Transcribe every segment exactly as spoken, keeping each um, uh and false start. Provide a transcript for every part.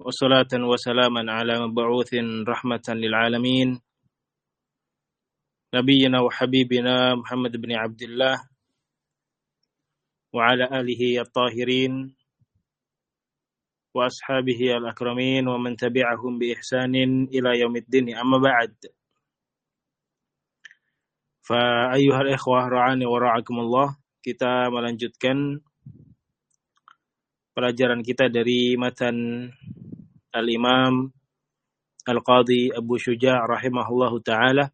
وصلاة وسلاما على مبعوث رحمة للعالمين نبينا وحبيبنا محمد بن عبد الله وعلى آله الطاهرين وأصحابه الأكرمين ومن تبعهم بإحسان إلى يوم الدين. أما بعد فأيها الإخوة رعاني ورعاكم الله. Kita melanjutkan pelajaran kita dari matan Al-Imam Al-Qadhi Abu Syuja' rahimahullahu ta'ala,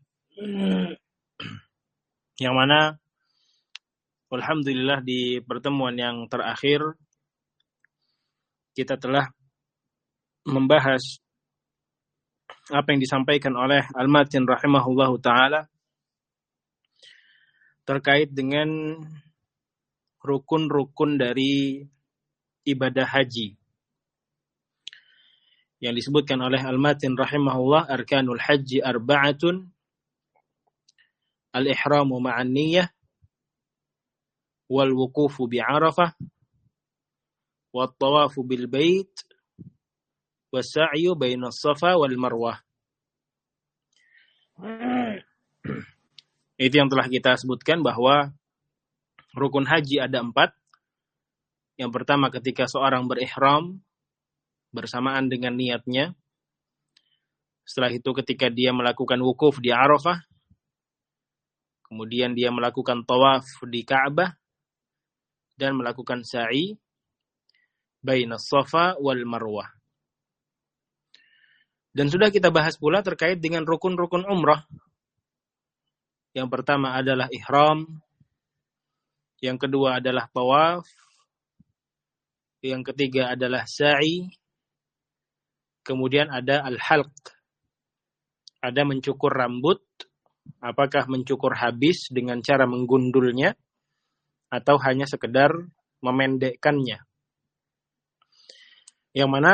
yang mana alhamdulillah di pertemuan yang terakhir kita telah membahas apa yang disampaikan oleh Al-Matin rahimahullahu ta'ala terkait dengan rukun-rukun dari ibadah haji yang disebutkan oleh Al-Matin rahimahullah. Arkanul haji arba'atun, al-ihramu ma'an niyyah, wal wuqufu bi'arafah, wat tawafu bil bait, was sa'yu bainas safa wal marwah. Itu yang telah kita sebutkan bahwa rukun haji ada empat. Yang pertama ketika seorang berihram bersamaan dengan niatnya. Setelah itu ketika dia melakukan wukuf di Arafah. Kemudian dia melakukan tawaf di Ka'bah. Dan melakukan sa'i bainas safa wal marwah. Dan sudah kita bahas pula terkait dengan rukun-rukun umrah. Yang pertama adalah ihram. Yang kedua adalah tawaf. Yang ketiga adalah sa'i. Kemudian ada al-halq. Ada mencukur rambut. Apakah mencukur habis dengan cara menggundulnya atau hanya sekedar memendekkannya. Yang mana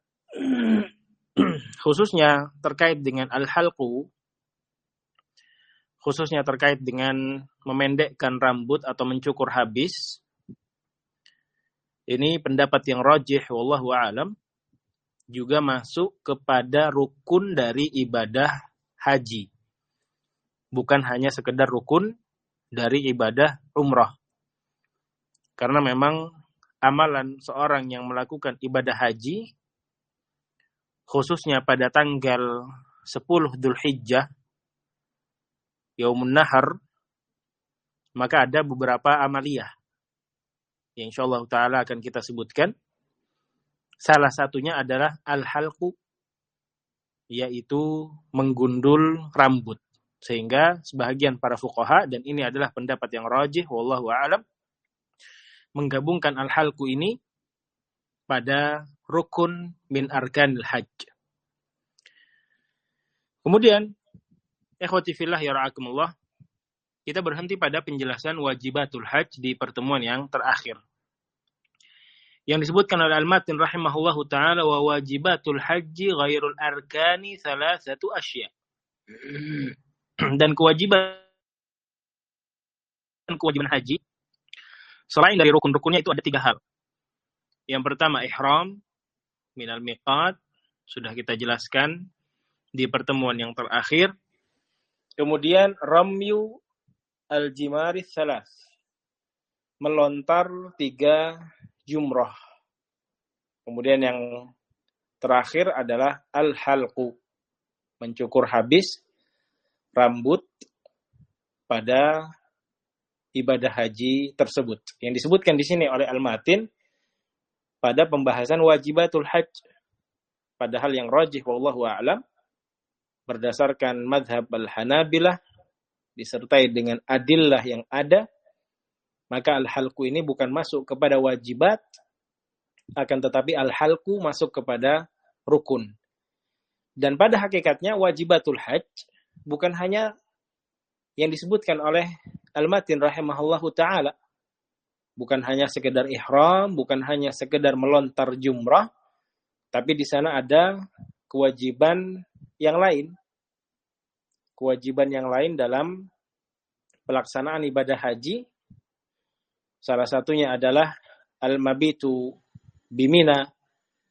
khususnya terkait dengan al-halqu, khususnya terkait dengan memendekkan rambut atau mencukur habis, ini pendapat yang rajih wallahu a'lam, juga masuk kepada rukun dari ibadah haji. Bukan hanya sekedar rukun dari ibadah umrah. Karena memang amalan seorang yang melakukan ibadah haji, khususnya pada tanggal sepuluh Dzulhijjah, Yaumun Nahar, maka ada beberapa amaliyah yang insyaallah ta'ala akan kita sebutkan. Salah satunya adalah al-halqu, yaitu menggundul rambut. Sehingga sebahagian para fuqaha, dan ini adalah pendapat yang rajih wallahu a'lam, menggabungkan al-halqu ini pada rukun min arkanil hajj. Kemudian ikhwati fillah ya ra'akumullah, kita berhenti pada penjelasan wajibatul hajj di pertemuan yang terakhir. Yang disebutkan oleh Al-Matin rahimahullahu ta'ala, wa wajibatul hajji ghairul arkani thalathatu asya. Dan kewajiban kewajiban haji selain dari rukun-rukunnya itu ada tiga hal. Yang pertama ihram minal miqat, sudah kita jelaskan di pertemuan yang terakhir. Kemudian ramyu al-jimari salas, melontar tiga jumrah. Kemudian yang terakhir adalah al-halqu, mencukur habis rambut pada ibadah haji tersebut. Yang disebutkan di sini oleh Al-Matin pada pembahasan wajibatul hajj. Padahal yang rajih wallahu a'lam, berdasarkan madhab al-Hanabilah disertai dengan adillah yang ada, maka al-halqu ini bukan masuk kepada wajibat, akan tetapi al-halqu masuk kepada rukun. Dan pada hakikatnya wajibatul hajj bukan hanya yang disebutkan oleh Al-Matin rahimahullahu ta'ala. Bukan hanya sekedar ihram, bukan hanya sekedar melontar jumrah, tapi di sana ada kewajiban yang lain. Kewajiban yang lain dalam pelaksanaan ibadah haji. Salah satunya adalah al-mabitu bimina,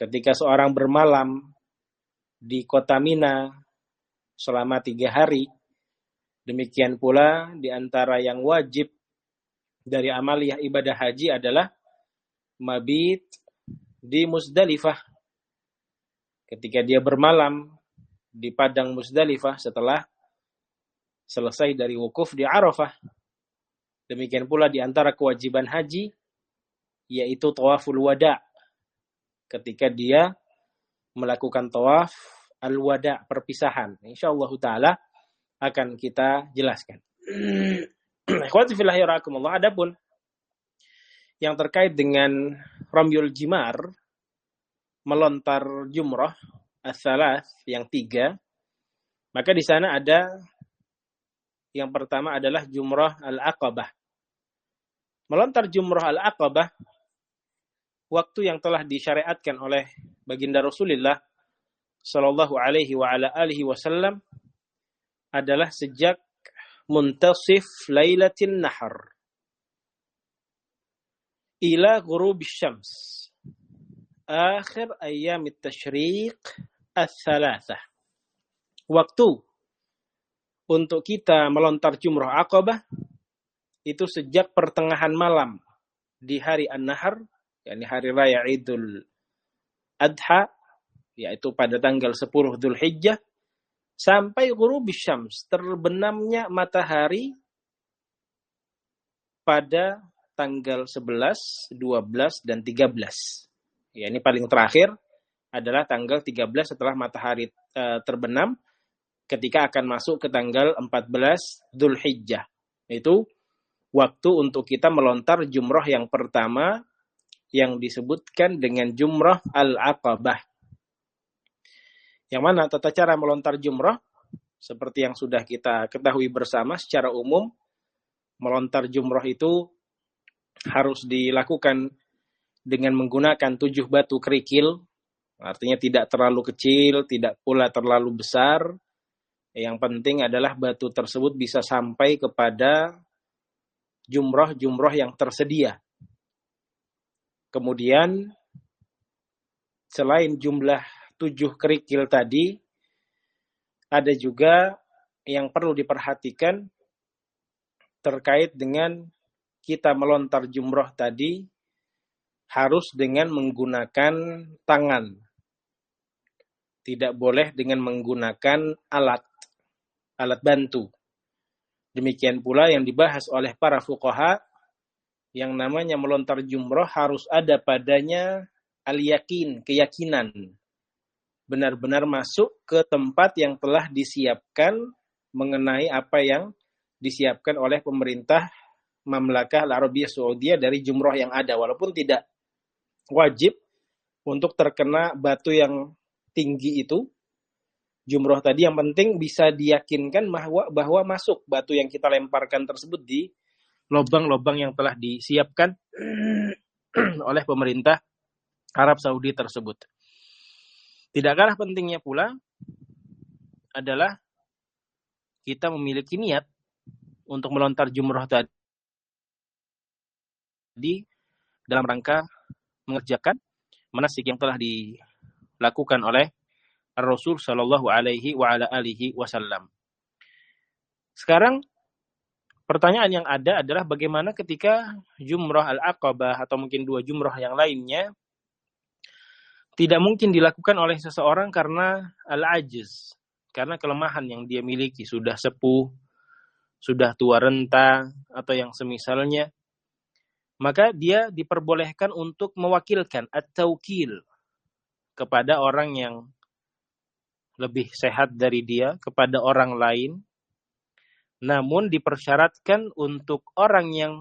ketika seorang bermalam di kota Mina selama tiga hari, demikian pula di antara yang wajib dari amaliyah ibadah haji adalah mabit di Muzdalifah. Ketika dia bermalam di padang Muzdalifah setelah selesai dari wukuf di Arafah. Demikian pula di antara kewajiban haji, yaitu tawaful wada. Ketika dia melakukan tawaf al-wada, perpisahan. InsyaAllah ta'ala akan kita jelaskan. Ikhwati fillah ya rahimakumullah. Adapun yang terkait dengan ramyul jimar, melontar jumrah as-salas yang tiga, maka di sana ada yang pertama adalah jumrah al-aqabah. Melontar jumrah al-aqabah, waktu yang telah disyariatkan oleh baginda Rasulullah sallallahu alaihi wa ala alihi wasallam adalah sejak muntasif lailatin nahar ila ghurubis syams akhir ayyamit tasyriq ats-tsalatsah. Waktu untuk kita melontar jumrah aqabah itu sejak pertengahan malam di hari an-nahar, yakni hari raya Idul Adha, yaitu pada tanggal sepuluh Dzulhijjah, sampai ghurubis syams, terbenamnya matahari pada tanggal sebelas, dua belas, dan tiga belas. Ya, ini paling terakhir adalah tanggal tiga belas setelah matahari e, terbenam, ketika akan masuk ke tanggal empat belas Dzulhijjah. Itu waktu untuk kita melontar jumrah yang pertama yang disebutkan dengan jumrah al-aqabah. Yang mana tata cara melontar jumrah, seperti yang sudah kita ketahui bersama secara umum, melontar jumrah itu harus dilakukan dengan menggunakan tujuh batu kerikil, artinya tidak terlalu kecil, tidak pula terlalu besar. Yang penting adalah batu tersebut bisa sampai kepada jumrah-jumrah yang tersedia. Kemudian, selain jumlah tujuh kerikil tadi, ada juga yang perlu diperhatikan terkait dengan kita melontar jumrah tadi harus dengan menggunakan tangan. Tidak boleh dengan menggunakan alat, alat bantu. Demikian pula yang dibahas oleh para fuqaha, yang namanya melontar jumrah harus ada padanya al-yakin, keyakinan. Benar-benar masuk ke tempat yang telah disiapkan mengenai apa yang disiapkan oleh pemerintah Mamlakah Al-Arabiyah Saudiyah dari jumrah yang ada. Walaupun tidak wajib untuk terkena batu yang tinggi itu, jumrah tadi yang penting bisa diyakinkan bahwa, bahwa masuk batu yang kita lemparkan tersebut di lubang-lubang yang telah disiapkan oleh pemerintah Arab Saudi tersebut. Tidak kalah pentingnya pula adalah kita memiliki niat untuk melontar jumrah tadi dalam rangka mengerjakan manasik yang telah dilakukan oleh Rasul sallallahu alaihi wa ala alihi wasallam. Sekarang pertanyaan yang ada adalah bagaimana ketika jumrah al-aqabah atau mungkin dua jumrah yang lainnya tidak mungkin dilakukan oleh seseorang karena al-ajiz, karena kelemahan yang dia miliki, sudah sepuh, sudah tua renta, atau yang semisalnya. Maka dia diperbolehkan untuk mewakilkan at-tawkil kepada orang yang lebih sehat dari dia, kepada orang lain. Namun dipersyaratkan untuk orang yang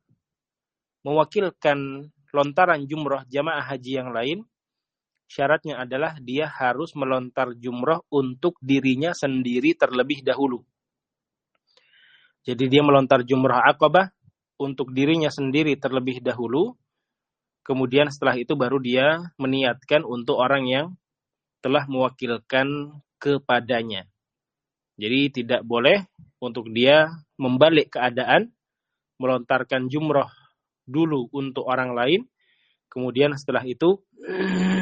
mewakilkan lontaran jumrah jamaah haji yang lain, syaratnya adalah dia harus melontar jumrah untuk dirinya sendiri terlebih dahulu. Jadi dia melontar jumrah aqabah untuk dirinya sendiri terlebih dahulu. Kemudian setelah itu baru dia meniatkan untuk orang yang telah mewakilkan kepadanya. Jadi tidak boleh untuk dia membalik keadaan, melontarkan jumrah dulu untuk orang lain, kemudian setelah itu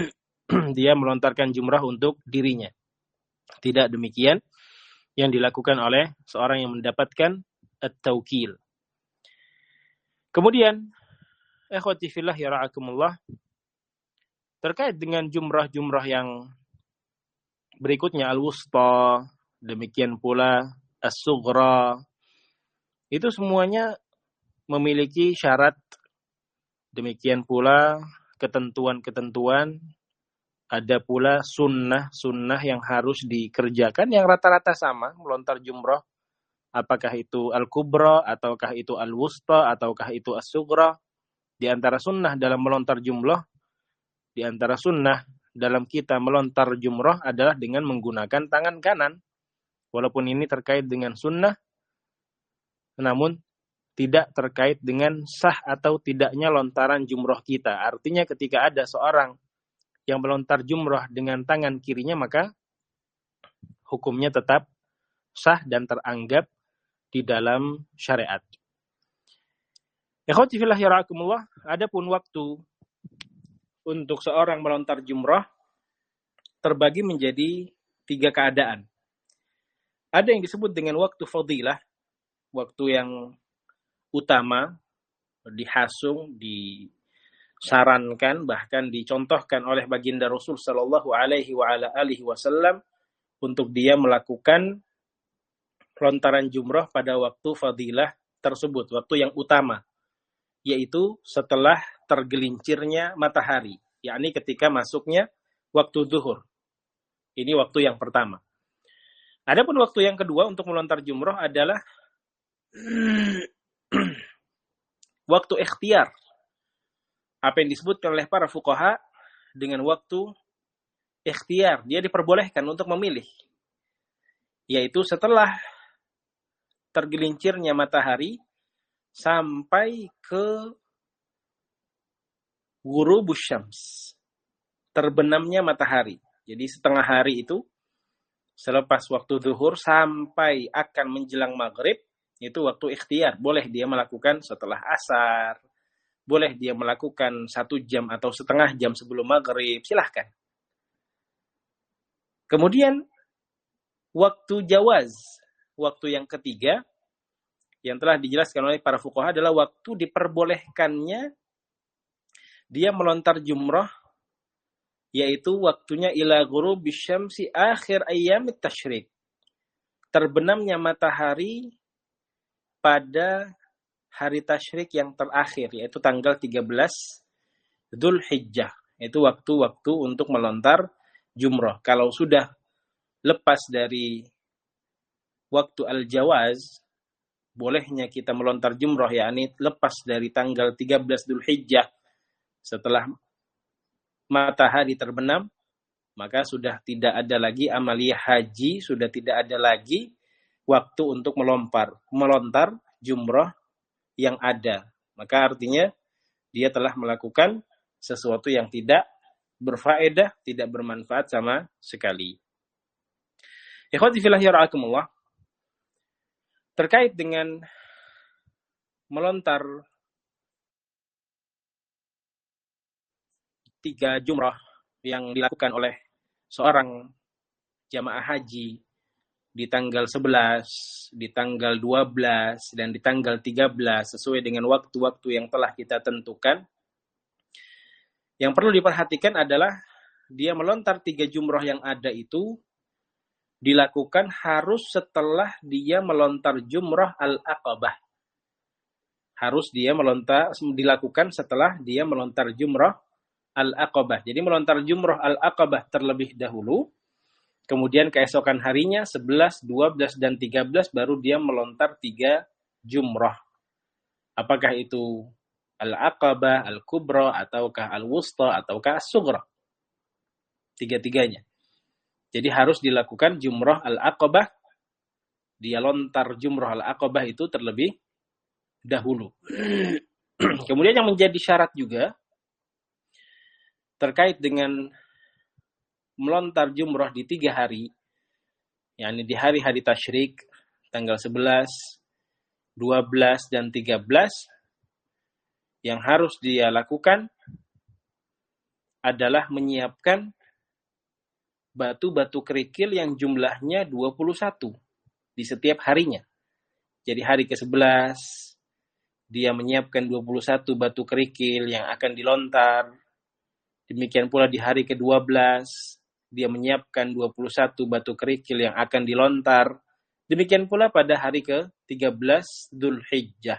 dia melontarkan jumrah untuk dirinya. Tidak demikian yang dilakukan oleh seorang yang mendapatkan at-tawkil. Kemudian, ikhwati fillah ya ra'akumullah, terkait dengan jumrah-jumrah yang berikutnya, al-wusta, demikian pula as-sughra, itu semuanya memiliki syarat, demikian pula ketentuan-ketentuan, ada pula sunnah-sunnah yang harus dikerjakan yang rata-rata sama, melontar jumrah, apakah itu al-kubra, ataukah itu al-wusta, ataukah itu as-sughra. Di antara sunnah dalam melontar jumrah, di antara sunnah dalam kita melontar jumrah adalah dengan menggunakan tangan kanan. Walaupun ini terkait dengan sunnah, namun tidak terkait dengan sah atau tidaknya lontaran jumrah kita. Artinya ketika ada seorang yang melontar jumrah dengan tangan kirinya, maka hukumnya tetap sah dan teranggap di dalam syariat. Ikhwati fillah ya ra'akumullah, adapun waktu untuk seorang melontar jumrah terbagi menjadi tiga keadaan. Ada yang disebut dengan waktu fadilah, waktu yang utama, dihasung, disarankan, bahkan dicontohkan oleh baginda Rasul sallallahu alaihi wa ala alihi wasallam untuk dia melakukan lontaran jumrah pada waktu fadilah tersebut, waktu yang utama, yaitu setelah tergelincirnya matahari, yakni ketika masuknya waktu zuhur. Ini waktu yang pertama. Adapun waktu yang kedua untuk melontar jumrah adalah waktu ikhtiar. Apa yang disebutkan oleh para fuqaha dengan waktu ikhtiar, dia diperbolehkan untuk memilih, yaitu setelah tergelincirnya matahari sampai ke ghurubus syams, terbenamnya matahari. Jadi setengah hari itu selepas waktu zuhur sampai akan menjelang maghrib, itu waktu ikhtiar. Boleh dia melakukan setelah asar, boleh dia melakukan satu jam atau setengah jam sebelum maghrib, silahkan. Kemudian waktu jawaz, waktu yang ketiga yang telah dijelaskan oleh para fuqaha adalah waktu diperbolehkannya dia melontar jumrah, yaitu waktunya ila ghurubis syamsi akhir ayyamit tasyrik, terbenamnya matahari pada hari tasyrik yang terakhir, yaitu tanggal tiga belas Dzulhijjah. Itu waktu-waktu untuk melontar jumrah. Kalau sudah lepas dari waktu al-jawaz, bolehnya kita melontar jumrah, yakni lepas dari tanggal tiga belas Dzulhijjah setelah matahari terbenam, maka sudah tidak ada lagi amaliyah haji, sudah tidak ada lagi waktu untuk melontar, melontar jumrah yang ada. Maka artinya dia telah melakukan sesuatu yang tidak berfaedah, tidak bermanfaat sama sekali. Ikhwati fillah ya ra'akumullah, terkait dengan melontar tiga jumrah yang dilakukan oleh seorang jamaah haji di tanggal sebelas, di tanggal dua belas, dan di tanggal tiga belas, sesuai dengan waktu-waktu yang telah kita tentukan. Yang perlu diperhatikan adalah dia melontar tiga jumrah yang ada itu dilakukan harus setelah dia melontar jumrah al-aqabah. Harus dia melontar, dilakukan setelah dia melontar jumrah al-aqabah. Jadi melontar jumrah al-aqabah terlebih dahulu, kemudian keesokan harinya sebelas, dua belas, dan tiga belas baru dia melontar tiga jumrah. Apakah itu al-aqabah, al-kubra, ataukah al-wusta, ataukah as-sughra. Tiga-tiganya. Jadi harus dilakukan jumrah al-aqabah. Dia lontar jumrah al-aqabah itu terlebih dahulu. Kemudian yang menjadi syarat juga terkait dengan melontar jumrah di tiga hari, yakni di hari-hari tasyrik, tanggal sebelas, dua belas, dan tiga belas, yang harus dia lakukan adalah menyiapkan batu-batu kerikil yang jumlahnya dua puluh satu di setiap harinya. Jadi hari ke sebelas dia menyiapkan dua puluh satu batu kerikil yang akan dilontar. Demikian pula di hari ke dua belas dia menyiapkan dua puluh satu batu kerikil yang akan dilontar. Demikian pula pada hari ke tiga belas Dzulhijjah.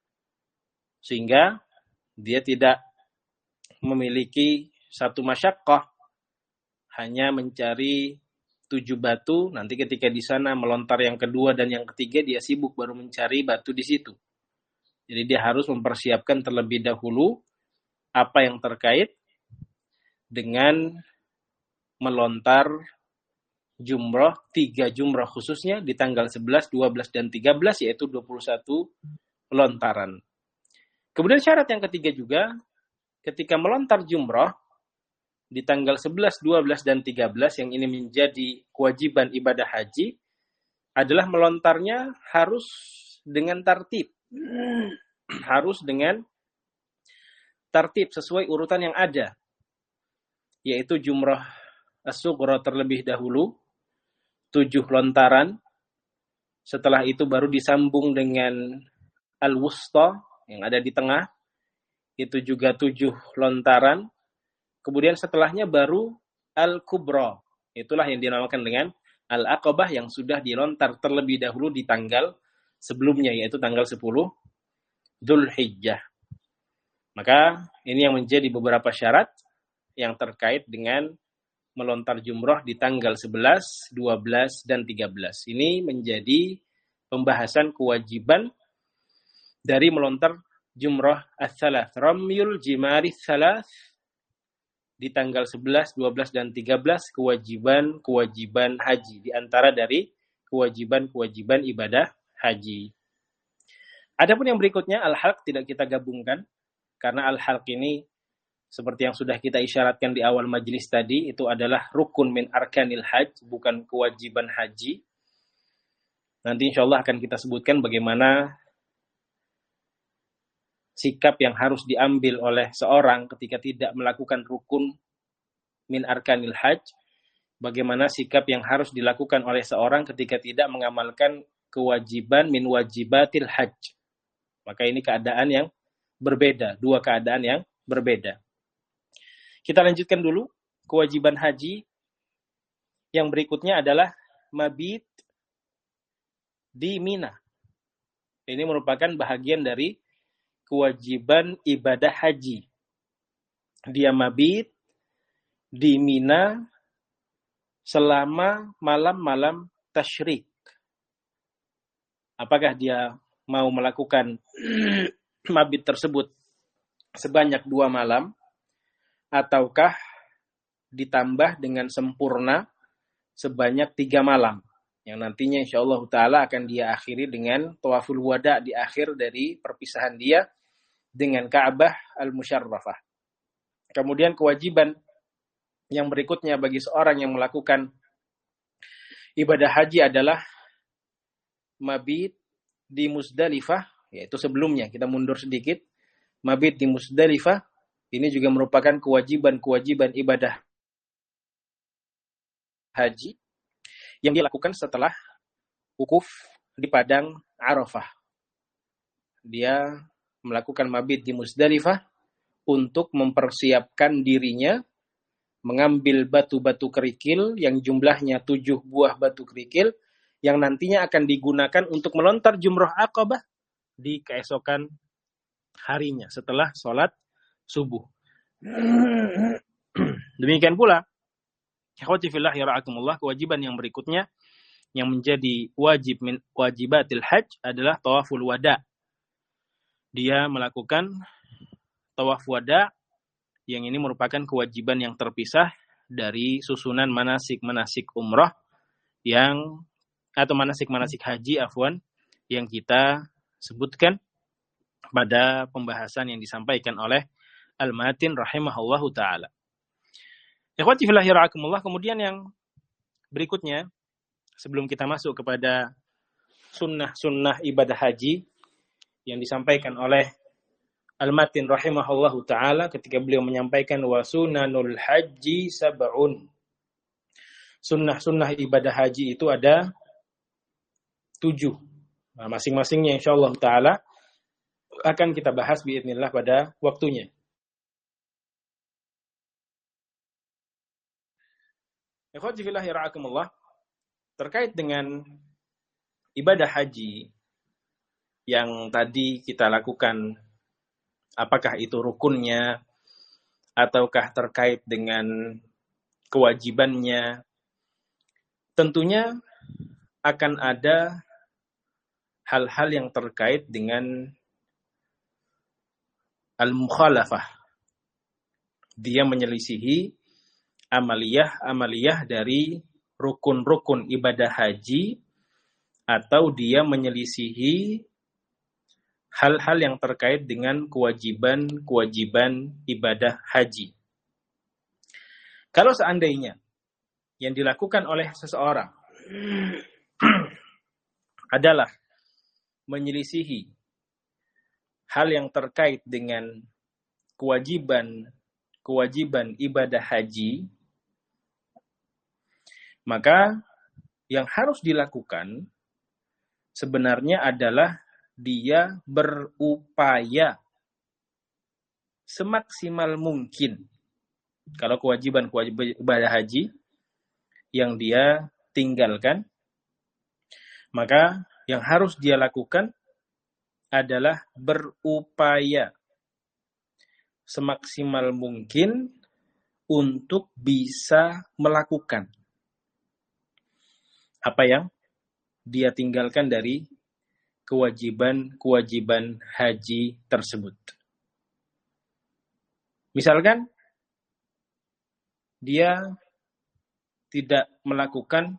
Sehingga dia tidak memiliki satu masyaqqah, hanya mencari tujuh batu, nanti ketika di sana melontar yang kedua dan yang ketiga dia sibuk baru mencari batu di situ. Jadi dia harus mempersiapkan terlebih dahulu apa yang terkait dengan melontar jumrah, tiga jumrah khususnya di tanggal sebelas, dua belas, dan tiga belas, yaitu dua puluh satu lontaran. Kemudian syarat yang ketiga juga, ketika melontar jumrah di tanggal sebelas, dua belas, dan tiga belas, yang ini menjadi kewajiban ibadah haji, adalah melontarnya harus dengan tartib. Harus dengan tartib sesuai urutan yang ada, yaitu jumrah as-sughra terlebih dahulu, tujuh lontaran, setelah itu baru disambung dengan al-wusta yang ada di tengah, itu juga tujuh lontaran, kemudian setelahnya baru al-kubra, itulah yang dinamakan dengan al-aqabah yang sudah dilontar terlebih dahulu di tanggal sebelumnya, yaitu tanggal sepuluh Dzulhijjah. Maka ini yang menjadi beberapa syarat yang terkait dengan melontar jumrah di tanggal sebelas, dua belas, dan tiga belas. Ini menjadi pembahasan kewajiban dari melontar jumrah ats-tsalath, ramyul jimari ats-tsalath di tanggal sebelas, dua belas, dan tiga belas, kewajiban-kewajiban haji, di antara dari kewajiban-kewajiban ibadah haji. Adapun yang berikutnya, al-halq, tidak kita gabungkan, karena al-halq ini seperti yang sudah kita isyaratkan di awal majelis tadi, itu adalah rukun min arkanil hajj, bukan kewajiban haji. Nanti insya Allah akan kita sebutkan bagaimana sikap yang harus diambil oleh seorang ketika tidak melakukan rukun min arkanil hajj, bagaimana sikap yang harus dilakukan oleh seorang ketika tidak mengamalkan kewajiban min wajibatil hajj. Maka ini keadaan yang berbeda, dua keadaan yang berbeda. Kita lanjutkan dulu, kewajiban haji yang berikutnya adalah mabit di Mina. Ini merupakan bahagian dari kewajiban ibadah haji. Dia mabit di Mina selama malam-malam tasyrik. Apakah dia mau melakukan mabit tersebut sebanyak dua malam, ataukah ditambah dengan sempurna sebanyak tiga malam, yang nantinya insyaallah ta'ala akan dia akhiri dengan tawaful wada di akhir dari perpisahan dia dengan Ka'bah al-Musyarrafah. Kemudian kewajiban yang berikutnya bagi seorang yang melakukan ibadah haji adalah mabit di Muzdalifah, yaitu sebelumnya, kita mundur sedikit, mabit di Muzdalifah, ini juga merupakan kewajiban-kewajiban ibadah haji yang dilakukan setelah wukuf di padang Arafah. Dia melakukan mabit di Muzdalifah untuk mempersiapkan dirinya mengambil batu-batu kerikil yang jumlahnya tujuh buah batu kerikil yang nantinya akan digunakan untuk melontar jumrah Aqabah di keesokan harinya setelah sholat subuh. Demikian pula, ikhwati fillah ya ra'akumullah, kewajiban yang berikutnya yang menjadi wajib min wajibatil hajj adalah tawaful wada. Dia melakukan tawaf wada, yang ini merupakan kewajiban yang terpisah dari susunan manasik-manasik umrah yang atau manasik-manasik haji afwan yang kita sebutkan pada pembahasan yang disampaikan oleh Al-Matin rahimahullahu ta'ala. Ikhwati fillah ya ra'akumullah, kemudian yang berikutnya sebelum kita masuk kepada sunnah-sunnah ibadah haji yang disampaikan oleh Al-Matin rahimahullahu ta'ala ketika beliau menyampaikan wa sunanul haji sab'un. Sunnah-sunnah ibadah haji itu ada tujuh. Nah, masing-masingnya insyaallah ta'ala akan kita bahas biidznillah pada waktunya. Ikhwati fillah yara'akumullah, terkait dengan ibadah haji yang tadi kita lakukan, apakah itu rukunnya ataukah terkait dengan kewajibannya, tentunya akan ada hal-hal yang terkait dengan al-mukhalafah. Dia menyelisihi amaliyah-amaliyah dari rukun-rukun ibadah haji, atau dia menyelisihi hal-hal yang terkait dengan kewajiban-kewajiban ibadah haji. Kalau seandainya yang dilakukan oleh seseorang adalah menyelisihi hal yang terkait dengan kewajiban-kewajiban ibadah haji, maka yang harus dilakukan sebenarnya adalah dia berupaya semaksimal mungkin. Kalau kewajiban-kewajiban ibadah haji yang dia tinggalkan, maka yang harus dia lakukan adalah berupaya semaksimal mungkin untuk bisa melakukan apa yang dia tinggalkan dari kewajiban-kewajiban haji tersebut. Misalkan dia tidak melakukan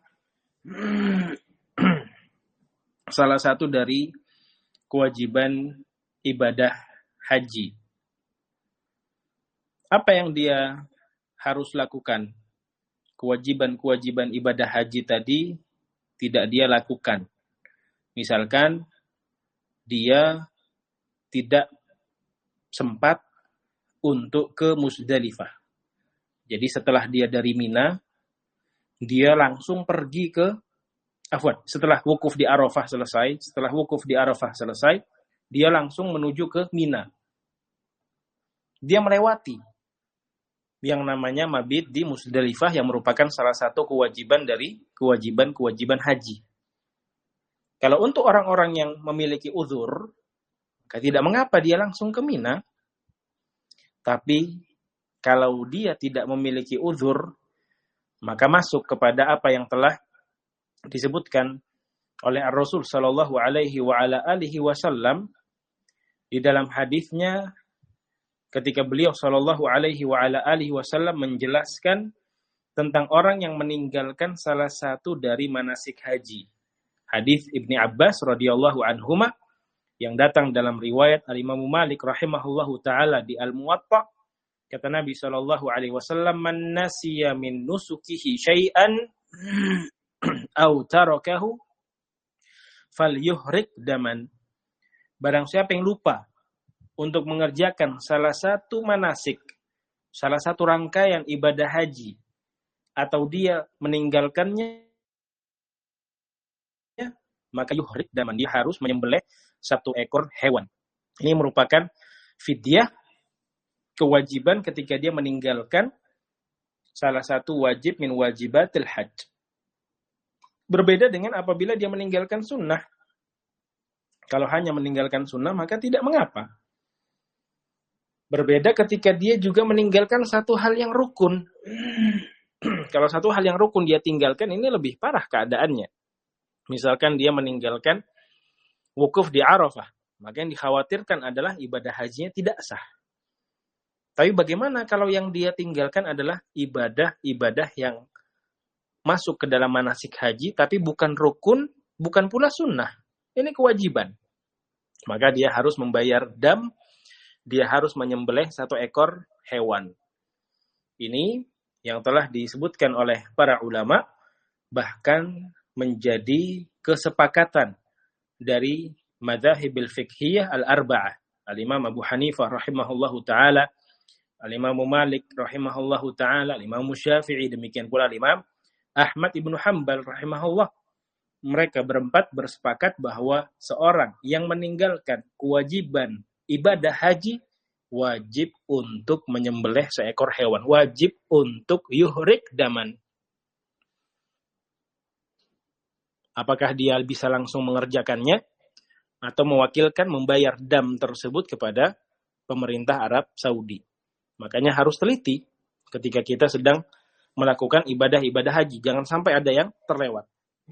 salah satu dari kewajiban ibadah haji. Apa yang dia harus lakukan? Kewajiban-kewajiban ibadah haji tadi tidak dia lakukan. Misalkan dia tidak sempat untuk ke Musdalifah. Jadi setelah dia dari Mina, dia langsung pergi ke Afwan, setelah wukuf di Arafah selesai, setelah wukuf di Arafah selesai, dia langsung menuju ke Mina. Dia melewati yang namanya mabit di Musdalifah yang merupakan salah satu kewajiban dari kewajiban-kewajiban haji. Kalau untuk orang-orang yang memiliki uzur, maka tidak mengapa dia langsung ke Mina. Tapi kalau dia tidak memiliki uzur, maka masuk kepada apa yang telah disebutkan oleh Ar-Rasul sallallahu alaihi wa ala alihi wasallam di dalam hadisnya ketika beliau sallallahu alaihi wa ala alihi wasallam menjelaskan tentang orang yang meninggalkan salah satu dari manasik haji. Hadis Ibni Abbas radhiyallahu anhuma yang datang dalam riwayat Al-Imam Malik rahimahullahu taala di Al-Muwatta, kata Nabi sallallahu alaihi wasallam, "Man nasiya min nusukihi syai'an aw tarakahu falyuhrik daman." Barang siapa yang lupa untuk mengerjakan salah satu manasik, salah satu rangkaian ibadah haji, atau dia meninggalkannya, maka yuhrik daman, dia harus menyembelih satu ekor hewan. Ini merupakan fidyah, kewajiban ketika dia meninggalkan salah satu wajib min wajibatil hajj. Berbeda dengan apabila dia meninggalkan sunnah. Kalau hanya meninggalkan sunnah, maka tidak mengapa. Berbeda ketika dia juga meninggalkan satu hal yang rukun. Kalau satu hal yang rukun dia tinggalkan, ini lebih parah keadaannya. Misalkan dia meninggalkan wukuf di Arafah, maka yang dikhawatirkan adalah ibadah hajinya tidak sah. Tapi bagaimana kalau yang dia tinggalkan adalah ibadah-ibadah yang masuk ke dalam manasik haji, tapi bukan rukun, bukan pula sunnah. Ini kewajiban. Maka dia harus membayar dam, dia harus menyembelih satu ekor hewan. Ini yang telah disebutkan oleh para ulama, bahkan menjadi kesepakatan dari madzahibil fiqhiyah al-arba'ah. Al-Imam Abu Hanifah rahimahullahu ta'ala, Al-Imam Malik rahimahullahu ta'ala, Al-Imam Syafi'i, demikian pula Al-Imam Ahmad ibnu Hanbal rahimahullah. Mereka berempat bersepakat bahwa seorang yang meninggalkan kewajiban ibadah haji wajib untuk menyembelih seekor hewan, wajib untuk yuhrik daman. Apakah dia bisa langsung mengerjakannya atau mewakilkan membayar dam tersebut kepada pemerintah Arab Saudi. Makanya harus teliti ketika kita sedang melakukan ibadah-ibadah haji. Jangan sampai ada yang terlewat.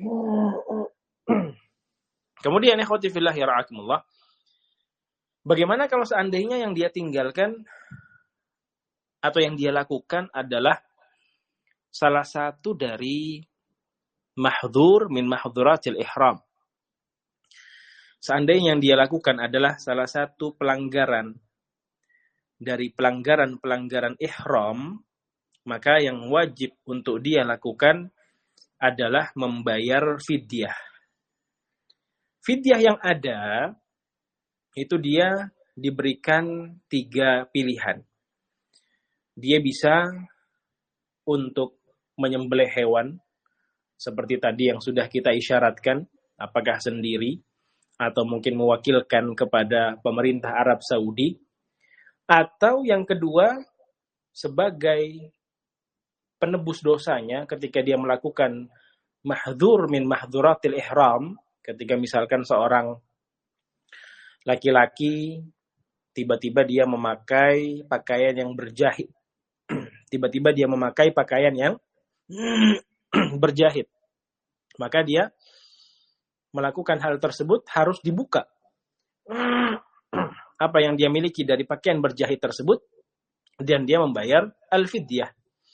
Kemudian ikhwati fillah ya ra'akumullah, bagaimana kalau seandainya yang dia tinggalkan atau yang dia lakukan adalah salah satu dari mahdhur min mahdhuratil ihram. Seandainya yang dia lakukan adalah salah satu pelanggaran dari pelanggaran-pelanggaran ihram, maka yang wajib untuk dia lakukan adalah membayar fidyah. Fidyah yang ada, itu dia diberikan tiga pilihan. Dia bisa untuk menyembelih hewan, seperti tadi yang sudah kita isyaratkan, apakah sendiri, atau mungkin mewakilkan kepada pemerintah Arab Saudi, atau yang kedua, sebagai penebus dosanya ketika dia melakukan mahdhur min mahdhuratil ihram, ketika misalkan seorang laki-laki tiba-tiba dia memakai pakaian yang berjahit, tiba-tiba dia memakai pakaian yang berjahit, maka dia melakukan hal tersebut harus dibuka apa yang dia miliki dari pakaian berjahit tersebut, dan dia membayar al-fidyah.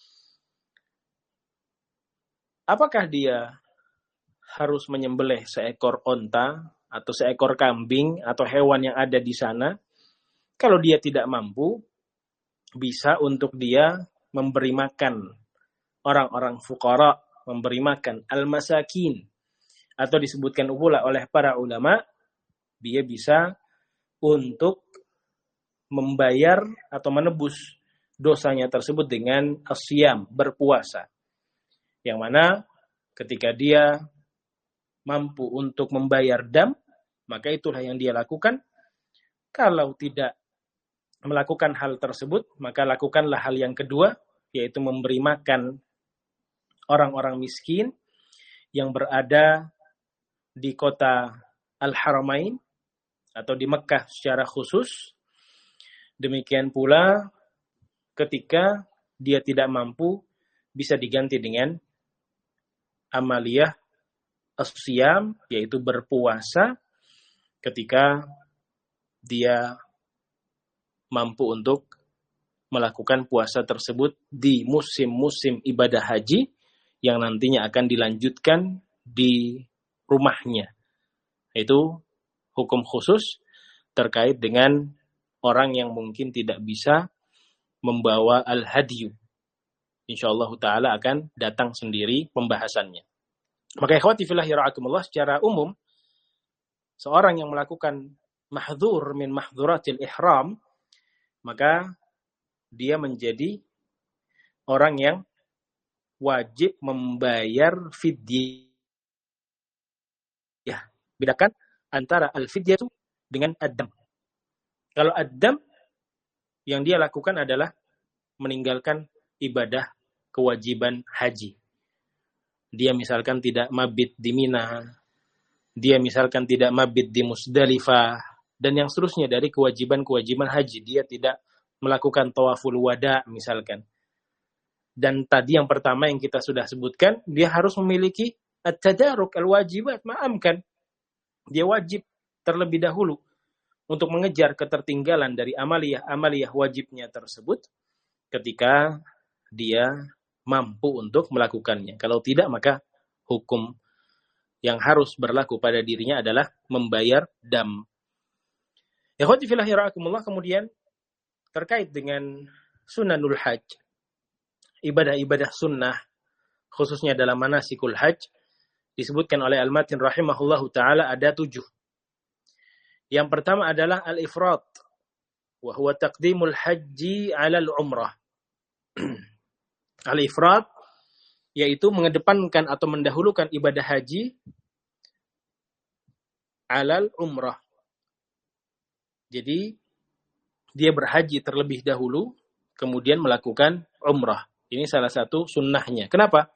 Apakah dia harus menyembelih seekor onta atau seekor kambing atau hewan yang ada di sana? Kalau dia tidak mampu, bisa untuk dia memberi makan orang-orang fuqara, memberi makan al-masakin, atau disebutkan pula oleh para ulama, dia bisa untuk membayar atau menebus dosanya tersebut dengan asyam, berpuasa. Yang mana ketika dia mampu untuk membayar dam, maka itulah yang dia lakukan. Kalau tidak melakukan hal tersebut, maka lakukanlah hal yang kedua, yaitu memberi makan orang-orang miskin yang berada di kota Al-Haramain atau di Mekah secara khusus. Demikian pula ketika dia tidak mampu, bisa diganti dengan amaliyah as-siyam, yaitu berpuasa ketika dia mampu untuk melakukan puasa tersebut di musim-musim ibadah haji yang nantinya akan dilanjutkan di rumahnya. Itu hukum khusus terkait dengan orang yang mungkin tidak bisa membawa al-hadyu. Insyaallah ta'ala akan datang sendiri pembahasannya. Maka ikhwati fillah yara'akumullah, secara umum seorang yang melakukan mahdhur min mahdhuratil ihram, maka dia menjadi orang yang wajib membayar fidyah. Bedakan antara al-fidyah itu dengan ad-dam. Kalau ad-dam, yang dia lakukan adalah meninggalkan ibadah kewajiban haji. Dia misalkan tidak mabit di Mina, dia misalkan tidak mabit di Musdalifah, dan yang seterusnya dari kewajiban-kewajiban haji. Dia tidak melakukan tawaful wada misalkan. Dan tadi yang pertama yang kita sudah sebutkan, dia harus memiliki at-tadaruk al-wajibat, ma'amkan. Dia wajib terlebih dahulu untuk mengejar ketertinggalan dari amaliyah-amaliyah wajibnya tersebut ketika dia mampu untuk melakukannya. Kalau tidak, maka hukum yang harus berlaku pada dirinya adalah membayar dam. Ikhwati fillah yara'akumullah, kemudian terkait dengan sunanul hajj, ibadah-ibadah sunnah, khususnya dalam manasikul hajj, disebutkan oleh Al-Matin rahimahullahu ta'ala ada tujuh. Yang pertama adalah al-ifrat, wa huwa taqdimul haji 'alal umrah. Al-ifrad yaitu mengedepankan atau mendahulukan ibadah haji 'alal umrah. Jadi dia berhaji terlebih dahulu kemudian melakukan umrah. Ini salah satu sunnahnya. Kenapa?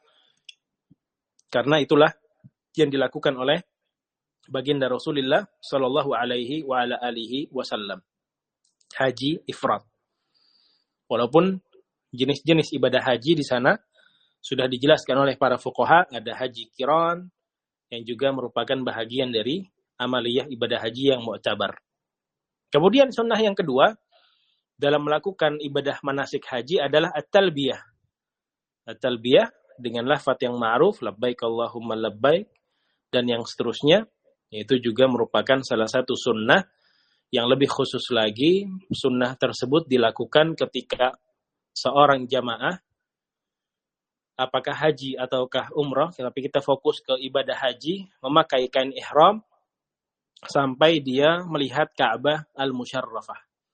Karena itulah yang dilakukan oleh baginda Rasulullah sallallahu alaihi wa ala alihi wasallam. Haji ifrad. Walaupun jenis-jenis ibadah haji di sana sudah dijelaskan oleh para fuqaha, ada haji qiran yang juga merupakan bahagian dari amaliyah ibadah haji yang mu'tabar. Kemudian sunnah yang kedua dalam melakukan ibadah manasik haji adalah at-talbiyah. At-talbiyah dengan lafaz yang ma'ruf, labbaik Allahumma labbaik, dan yang seterusnya, itu juga merupakan salah satu sunnah yang lebih khusus lagi. Sunnah tersebut dilakukan ketika seorang jamaah, apakah haji ataukah umrah, tapi kita fokus ke ibadah haji, memakai kain ihram sampai dia melihat Ka'bah al-Musyarrafah.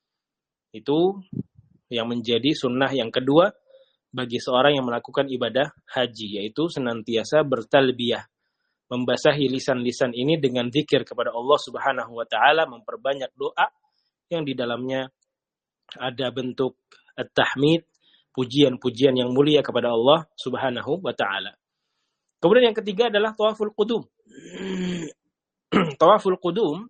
Itu yang menjadi sunnah yang kedua bagi seorang yang melakukan ibadah haji, yaitu senantiasa bertalbiyah, membasahi lisan-lisan ini dengan zikir kepada Allah Subhanahu wa taala, memperbanyak doa yang di dalamnya ada bentuk at-tahmid, pujian-pujian yang mulia kepada Allah Subhanahu wa taala. Kemudian yang ketiga adalah tawaful qudum. Tawaful qudum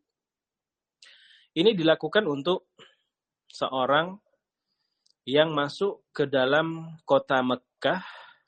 ini dilakukan untuk seorang yang masuk ke dalam kota Mekkah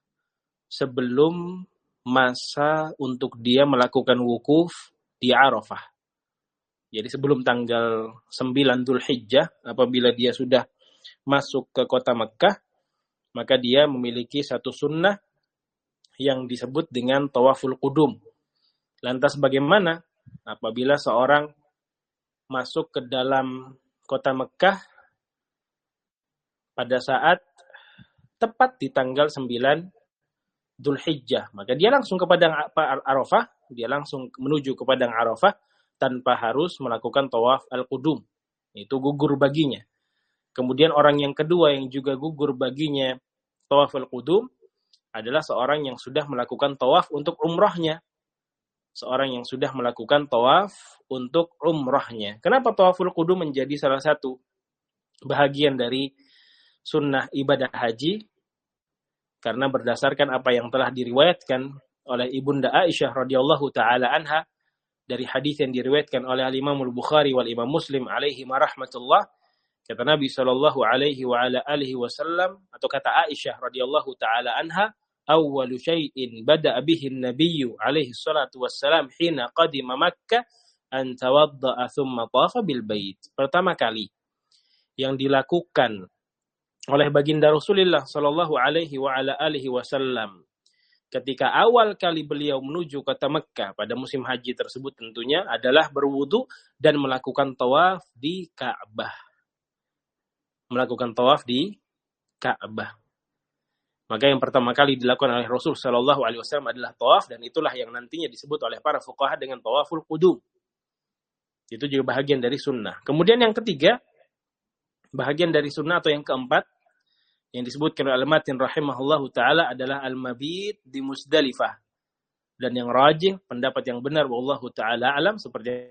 sebelum masa untuk dia melakukan wukuf di Arafah. Jadi sebelum tanggal sembilan Dzulhijjah, apabila dia sudah masuk ke kota Mekkah, maka dia memiliki satu sunnah yang disebut dengan tawaful qudum. Lantas bagaimana apabila seorang masuk ke dalam kota Mekkah pada saat tepat di tanggal sembilan Dzulhijjah, maka dia langsung ke padang Arafah, dia langsung menuju ke padang Arafah tanpa harus melakukan tawaf al-qudum. Itu gugur baginya. Kemudian orang yang kedua yang juga gugur baginya tawaf al-qudum adalah seorang yang sudah melakukan tawaf untuk umrahnya. Seorang yang sudah melakukan tawaf untuk umrahnya. Kenapa tawaful qudum menjadi salah satu bahagian dari sunnah ibadah haji? Karena berdasarkan apa yang telah diriwayatkan oleh Ibunda Aisyah radhiyallahu taala anha dari hadis yang diriwayatkan oleh Al-Imam Al-Bukhari wal Imam Muslim alaihi rahmatullah, kata Nabi sallallahu alaihi wa ala alihi wasallam, atau kata Aisyah radhiyallahu taala anha, awwalu syai'in bada'a bihi an-nabiyyu alaihi salatu wassalam hina qadima Makkah an tawadda'a thumma tawafa bil bait. Pertama kali yang dilakukan oleh baginda Rasulullah sallallahu alaihi wa ala alihi wasallam ketika awal kali beliau menuju kota Mekkah pada musim haji tersebut tentunya adalah berwudu dan melakukan tawaf di Ka'bah. Melakukan tawaf di Ka'bah. Maka yang pertama kali dilakukan oleh Rasul sallallahu alaihi wasallam adalah tawaf, dan itulah yang nantinya disebut oleh para fuqaha dengan tawaful qudum. Itu juga bahagian dari sunnah. Kemudian yang ketiga, bahagian dari sunnah atau yang keempat yang disebutkan oleh Al-Matin rahimahullahu taala adalah al-mabit di Musdalifah. Dan yang rajih, pendapat yang benar wallahu taala alam, seperti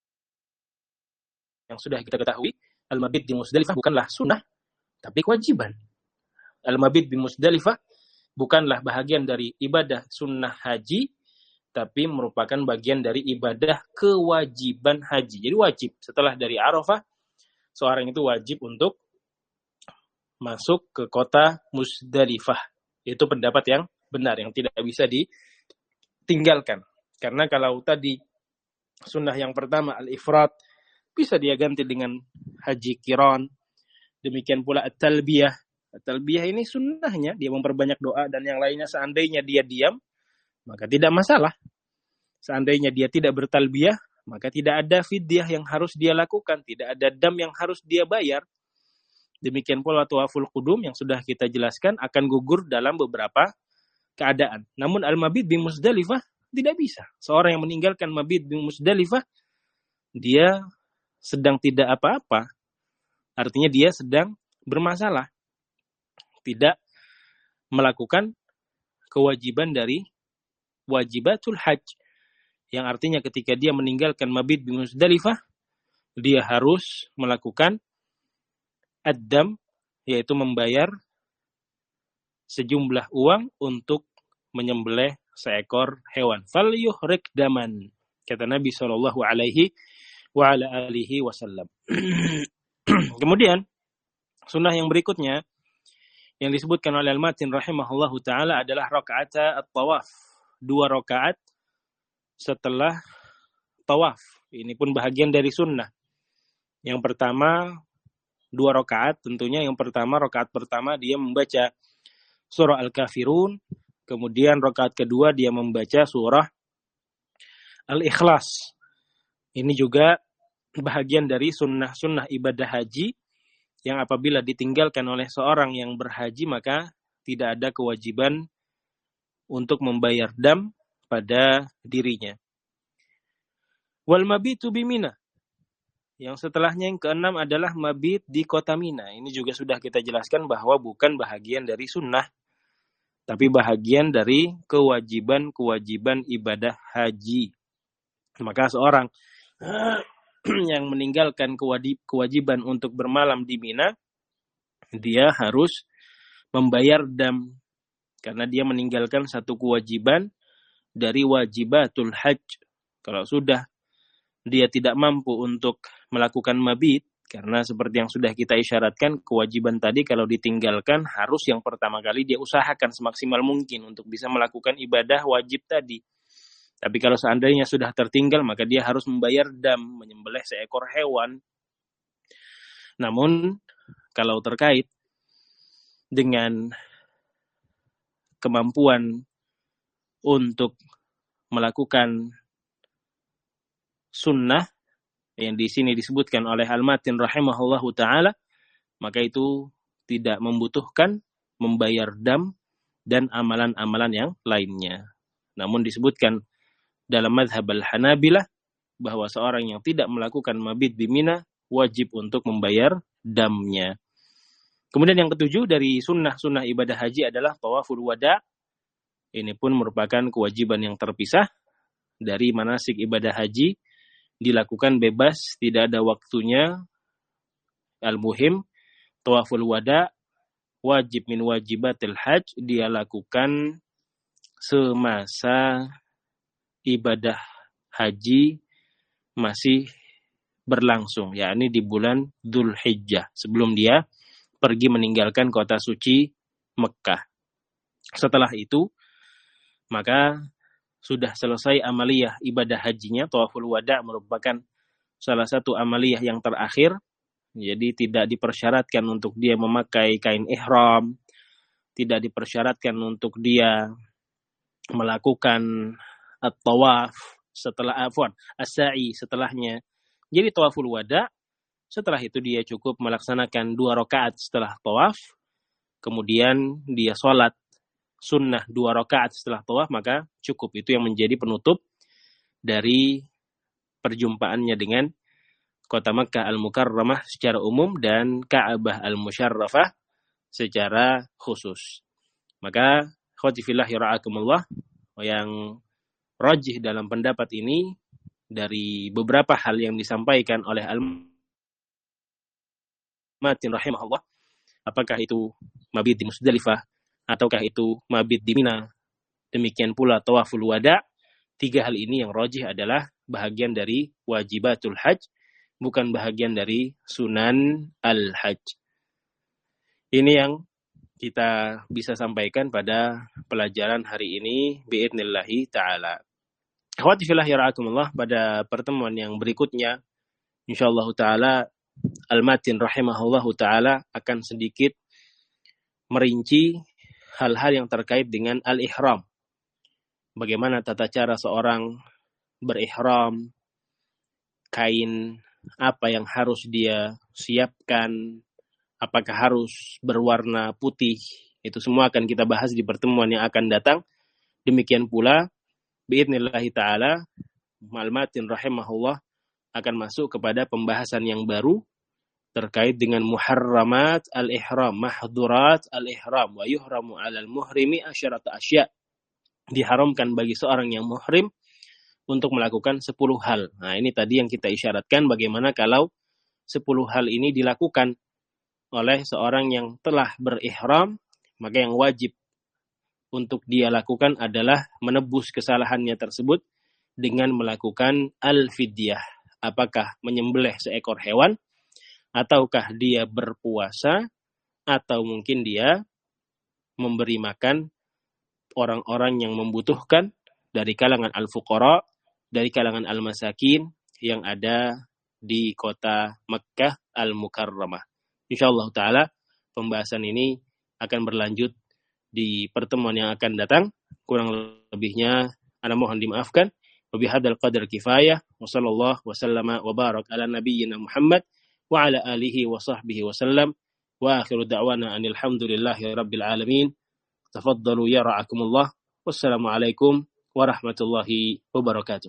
yang sudah kita ketahui, al-mabit di Musdalifah bukanlah sunnah tapi kewajiban. Al-mabit di Musdalifah bukanlah bahagian dari ibadah sunnah haji, tapi merupakan bagian dari ibadah kewajiban haji. Jadi wajib setelah dari Arafah, seorang itu wajib untuk masuk ke kota Musdalifah. Itu pendapat yang benar, yang tidak bisa ditinggalkan. Karena kalau tadi sunnah yang pertama al-ifrad, bisa dia ganti dengan haji qiran. Demikian pula at-talbiyah. At-talbiyah ini sunnahnya dia memperbanyak doa dan yang lainnya. Seandainya dia diam, maka tidak masalah. Seandainya dia tidak bertalbiyah, maka tidak ada fidyah yang harus dia lakukan, tidak ada dam yang harus dia bayar. Demikian pula tawaful qudum yang sudah kita jelaskan akan gugur dalam beberapa keadaan. Namun al-mabit di Musdalifah tidak bisa. Seorang yang meninggalkan mabit di Musdalifah, dia sedang tidak apa-apa, artinya dia sedang bermasalah, tidak melakukan kewajiban dari wajibatul hajj, yang artinya ketika dia meninggalkan mabit di Muzdalifah, dia harus melakukan ad-dam, yaitu membayar sejumlah uang untuk menyembelih seekor hewan. Fal yuhrik daman, kata Nabi Shallallahu Alaihi wa ala alihi wasallam. Kemudian sunnah yang berikutnya yang disebutkan oleh Al-Matin rahimahullahu taala adalah rakaat at-tawaf, dua rakaat setelah tawaf. Ini pun bahagian dari sunnah. Yang pertama dua rakaat, tentunya yang pertama rakaat pertama dia membaca surah Al-Kafirun, kemudian rakaat kedua dia membaca surah Al-Ikhlas. Ini juga bahagian dari sunnah-sunnah ibadah haji yang apabila ditinggalkan oleh seorang yang berhaji maka tidak ada kewajiban untuk membayar dam pada dirinya. Wal mabitu bimina. Yang setelahnya yang keenam adalah mabit di kota Mina. Ini juga sudah kita jelaskan bahwa bukan bahagian dari sunnah, tapi bahagian dari kewajiban-kewajiban ibadah haji. Maka seorang yang meninggalkan kewajiban untuk bermalam di Mina, dia harus membayar dam, karena dia meninggalkan satu kewajiban dari wajibatul hajj. Kalau sudah dia tidak mampu untuk melakukan mabit, karena seperti yang sudah kita isyaratkan, kewajiban tadi kalau ditinggalkan harus yang pertama kali dia usahakan semaksimal mungkin untuk bisa melakukan ibadah wajib tadi. Tapi kalau seandainya sudah tertinggal, maka dia harus membayar dam, menyembelih seekor hewan. Namun, kalau terkait dengan kemampuan untuk melakukan sunnah, yang di sini disebutkan oleh Al-Matin rahimahullahu ta'ala, maka itu tidak membutuhkan membayar dam dan amalan-amalan yang lainnya. Namun disebutkan dalam mazhab Al-Hanabilah bahwa seorang yang tidak melakukan mabit di Mina wajib untuk membayar damnya. Kemudian yang ketujuh dari sunnah-sunnah ibadah haji adalah tawaful wada. Ini pun merupakan kewajiban yang terpisah dari manasik ibadah haji, dilakukan bebas, tidak ada waktunya. Al-muhim, tawaful wada wajib min wajibatil hajj, dia lakukan semasa ibadah haji masih berlangsung, yakni di bulan Dzulhijjah, sebelum dia pergi meninggalkan kota suci Mekah. Setelah itu, maka sudah selesai amaliyah ibadah hajinya. Tawaful wada merupakan salah satu amaliyah yang terakhir, jadi tidak dipersyaratkan untuk dia memakai kain ihram, tidak dipersyaratkan untuk dia melakukan at-tawaf setelah afwan, as-sa'i setelahnya. Jadi tawaful wada, setelah itu dia cukup melaksanakan dua rakaat setelah tawaf, kemudian dia sholat sunnah dua rakaat setelah tawaf, maka cukup. Itu yang menjadi penutup dari perjumpaannya dengan kota Makkah Al-Mukarramah secara umum dan Ka'bah Al-Musyarrafah secara khusus. Maka khawati fillah yara'akumullah, yang rajih dalam pendapat ini dari beberapa hal yang disampaikan oleh Al-Matin rahimahullah, apakah itu mabit di Muzdalifah ataukah itu mabit di Mina, demikian pula tawaful wada, tiga hal ini yang rajih adalah bahagian dari wajibatul hajj, bukan bahagian dari sunan al-hajj. Ini yang kita bisa sampaikan pada pelajaran hari ini biidnillahi ta'ala. Akhwati fillah yara'akumullah, pada pertemuan yang berikutnya insyaallah ta'ala Al-Matin rahimahullahu ta'ala akan sedikit merinci hal-hal yang terkait dengan al-ihram. Bagaimana tata cara seorang berihram, kain apa yang harus dia siapkan, apakah harus berwarna putih, itu semua akan kita bahas di pertemuan yang akan datang. Demikian pula biidnillahi ta'ala Al-Matin rahimahullah akan masuk kepada pembahasan yang baru, terkait dengan muharramat al-ihram, mahdurat al-ihram, wa yuhramu 'alal muhrimi asyarata asya. Diharamkan bagi seorang yang muhrim untuk melakukan sepuluh hal. Nah, ini tadi yang kita isyaratkan bagaimana kalau sepuluh hal ini dilakukan oleh seorang yang telah berihram, maka yang wajib untuk dia lakukan adalah menebus kesalahannya tersebut dengan melakukan al-fidyah. Apakah menyembelih seekor hewan, ataukah dia berpuasa, atau mungkin dia memberi makan orang-orang yang membutuhkan dari kalangan al-fuqara, dari kalangan al-masakin yang ada di kota Mekkah al-Mukarramah. Insyaallah ta'ala pembahasan ini akan berlanjut di pertemuan yang akan datang. Kurang lebihnya ana mohon dimaafkan. Wa bihadzal qadar kifayah. Wa sallallahu wa sallama wa barak ala nabiyyina Muhammad wa ala alihi wa sahbihi wa sallam. Wa akhiru da'wana anil hamdulillahi rabbil alamin. Tafaddalu ya ra'akumullah. Wassalamualaikum warahmatullahi wabarakatuh.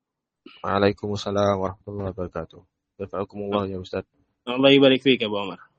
Waalaikumsalam warahmatullahi wabarakatuh. Jazakumullah ya Ustaz. Allah barik fiik ya Bu Umar.